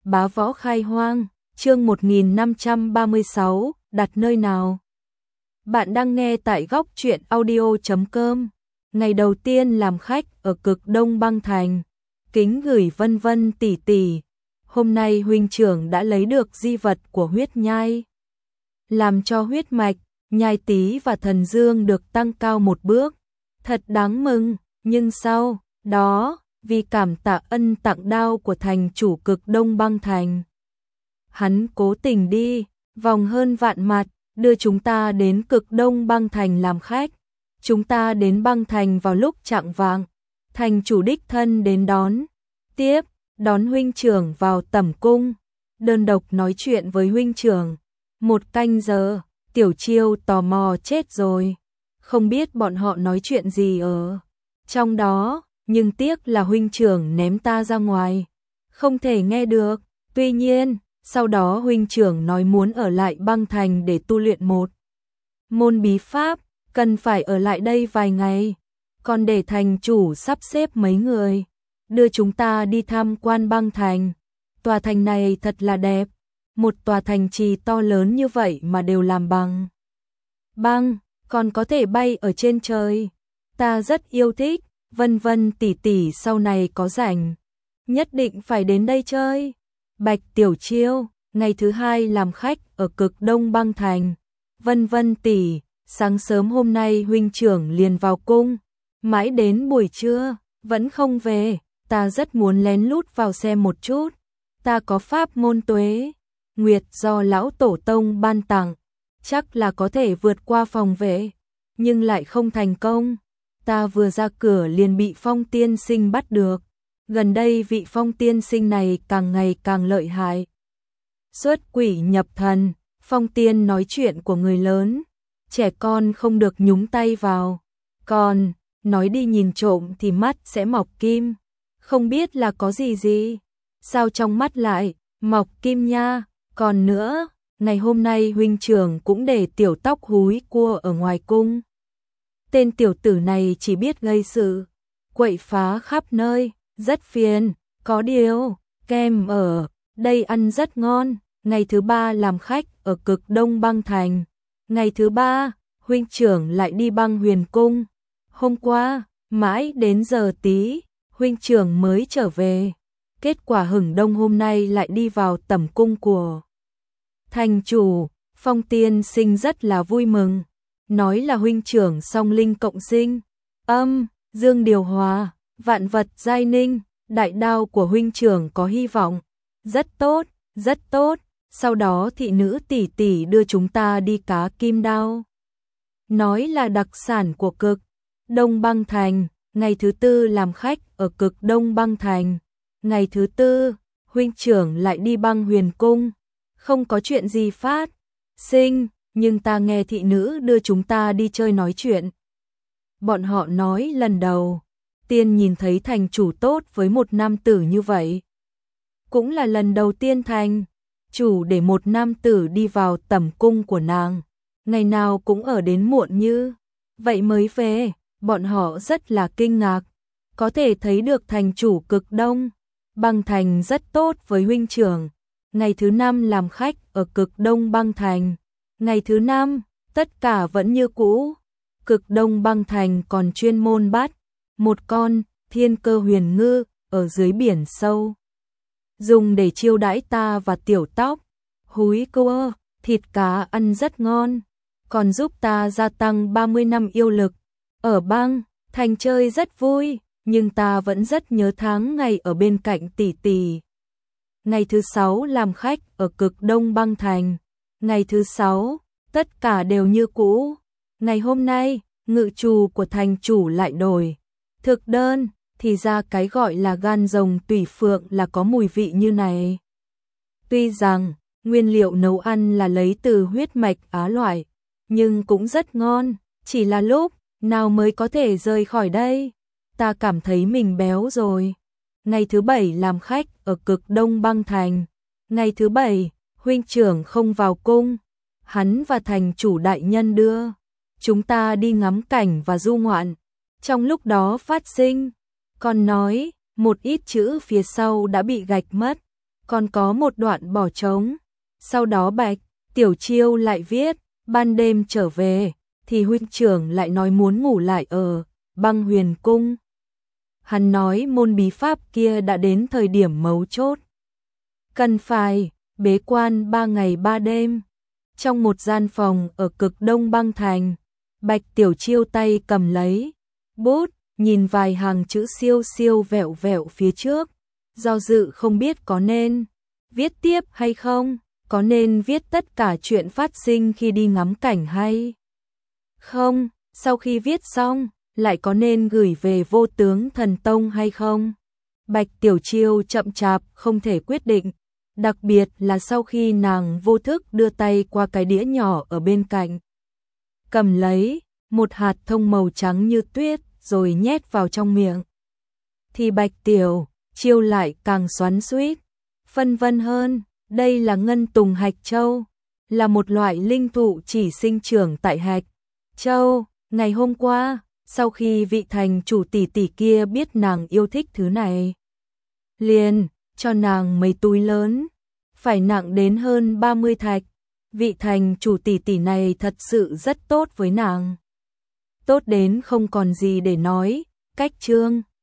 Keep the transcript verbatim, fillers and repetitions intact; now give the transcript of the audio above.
Bá võ khai hoang, chương một nghìn năm trăm ba mươi sáu, đặt nơi nào? Bạn đang nghe tại góc truyện audio chấm com. Ngày đầu tiên làm khách ở cực Đông Băng Thành, kính gửi Vân Vân tỷ tỷ. Hôm nay huynh trưởng đã lấy được di vật của huyết nhai, làm cho huyết mạch, nhai tý và thần dương được tăng cao một bước. Thật đáng mừng, nhưng sau đó, vì cảm tạ ân tặng đao của thành chủ cực Đông Băng Thành, hắn cố tình đi vòng hơn vạn mặt, đưa chúng ta đến cực Đông Băng Thành làm khách. Chúng ta đến băng thành vào lúc chạng vạng, thành chủ đích thân đến đón, tiếp, đón huynh trưởng vào tẩm cung, đơn độc nói chuyện với huynh trưởng. Một canh giờ, Tiểu Chiêu tò mò chết rồi, không biết bọn họ nói chuyện gì ở trong đó, nhưng tiếc là huynh trưởng ném ta ra ngoài, không thể nghe được. Tuy nhiên, sau đó huynh trưởng nói muốn ở lại băng thành để tu luyện một môn bí pháp, cần phải ở lại đây vài ngày, còn để thành chủ sắp xếp mấy người đưa chúng ta đi tham quan băng thành. Tòa thành này thật là đẹp, một tòa thành trì to lớn như vậy mà đều làm bằng băng, còn có thể bay ở trên trời. Ta rất yêu thích, Vân Vân tỷ tỷ sau này có rảnh, nhất định phải đến đây chơi. Bạch Tiểu Chiêu, ngày thứ hai làm khách ở cực Đông Băng Thành. Vân Vân tỷ, sáng sớm hôm nay huynh trưởng liền vào cung, mãi đến buổi trưa, vẫn không về, ta rất muốn lén lút vào xem một chút. Ta có pháp môn tuế nguyệt do lão tổ tông ban tặng, chắc là có thể vượt qua phòng vệ, nhưng lại không thành công. Ta vừa ra cửa liền bị Phong tiên sinh bắt được. Gần đây vị Phong tiên sinh này càng ngày càng lợi hại, xuất quỷ nhập thần. Phong tiên nói chuyện của người lớn, trẻ con không được nhúng tay vào, còn nói đi nhìn trộm thì mắt sẽ mọc kim. Không biết là có gì gì, sao trong mắt lại mọc kim nha. Còn nữa, ngày hôm nay huynh trưởng cũng để tiểu tóc húi cua ở ngoài cung. Tên tiểu tử này chỉ biết gây sự, quậy phá khắp nơi, rất phiền. Có điều, kem ở đây ăn rất ngon. Ngày thứ ba làm khách ở cực Đông Băng Thành. Ngày thứ ba, huynh trưởng lại đi băng huyền cung. Hôm qua, mãi đến giờ tí, huynh trưởng mới trở về. Kết quả hửng đông hôm nay lại đi vào tẩm cung của thành chủ. Phong tiên sinh rất là vui mừng, nói là huynh trưởng song linh cộng sinh, âm, dương điều hòa, vạn vật giai ninh, đại đao của huynh trưởng có hy vọng. Rất tốt, rất tốt. Sau đó thị nữ tỷ tỷ đưa chúng ta đi cá kim đao, nói là đặc sản của cực Đông Băng Thành. Ngày thứ tư làm khách ở cực Đông Băng Thành. Ngày thứ tư, huynh trưởng lại đi băng huyền cung. Không có chuyện gì phát sinh, nhưng ta nghe thị nữ đưa chúng ta đi chơi nói chuyện. Bọn họ nói lần đầu tiên nhìn thấy thành chủ tốt với một nam tử như vậy. Cũng là lần đầu tiên thành chủ để một nam tử đi vào tẩm cung của nàng, ngày nào cũng ở đến muộn như vậy mới về. Bọn họ rất là kinh ngạc, có thể thấy được thành chủ cực Đông Băng Thành rất tốt với huynh trưởng. Ngày thứ năm làm khách ở cực Đông Băng Thành. Ngày thứ năm, tất cả vẫn như cũ. Cực Đông Băng Thành còn chuyên môn bắt một con thiên cơ huyền ngư ở dưới biển sâu, dùng để chiêu đãi ta và tiểu tóc húi cua. Thịt cá ăn rất ngon, còn giúp ta gia tăng ba mươi năm yêu lực. Ở băng thành chơi rất vui, nhưng ta vẫn rất nhớ tháng ngày ở bên cạnh tỷ tỷ. Ngày thứ sáu làm khách ở cực Đông Băng Thành. Ngày thứ sáu, tất cả đều như cũ. Ngày hôm nay, ngự trù của thành chủ lại đổi thực đơn, thì ra cái gọi là gan rồng tùy phượng là có mùi vị như này. Tuy rằng nguyên liệu nấu ăn là lấy từ huyết mạch Á loại, nhưng cũng rất ngon. Chỉ là lúc nào mới có thể rời khỏi đây? Ta cảm thấy mình béo rồi. Ngày thứ bảy làm khách ở cực Đông Băng Thành. Ngày thứ bảy, huynh trưởng không vào cung, hắn và thành chủ đại nhân đưa chúng ta đi ngắm cảnh và du ngoạn. Trong lúc đó phát sinh, còn nói một ít chữ phía sau đã bị gạch mất. còn có một đoạn bỏ trống. Sau đó Bạch Tiểu Chiêu lại viết, ban đêm trở về, thì huynh trưởng lại nói muốn ngủ lại ở Băng Huyền Cung. Hắn nói môn bí pháp kia đã đến thời điểm mấu chốt. Cần phải bế quan ba ngày ba đêm. Trong một gian phòng ở cực đông băng thành, Bạch Tiểu Chiêu tay cầm lấy bút, nhìn vài hàng chữ siêu siêu vẹo vẹo phía trước, do dự không biết có nên viết tiếp hay không, có nên viết tất cả chuyện phát sinh khi đi ngắm cảnh hay không, sau khi viết xong, lại có nên gửi về Vô Tướng Thần Tông hay không. Bạch Tiểu Chiêu chậm chạp không thể quyết định, đặc biệt là sau khi nàng vô thức đưa tay qua cái đĩa nhỏ ở bên cạnh, cầm lấy một hạt thông màu trắng như tuyết rồi nhét vào trong miệng, thì Bạch Tiểu Chiêu lại càng xoắn xuýt, phân vân hơn. Đây là Ngân Tùng Hạch Châu, là một loại linh thụ chỉ sinh trưởng tại Hạch Châu. Ngày hôm qua, sau khi vị thành chủ tỷ tỷ kia biết nàng yêu thích thứ này, liền cho nàng mấy túi lớn, phải nặng đến hơn ba mươi thạch. Vị thành chủ tỷ tỷ này thật sự rất tốt với nàng, tốt đến không còn gì để nói. Cách chương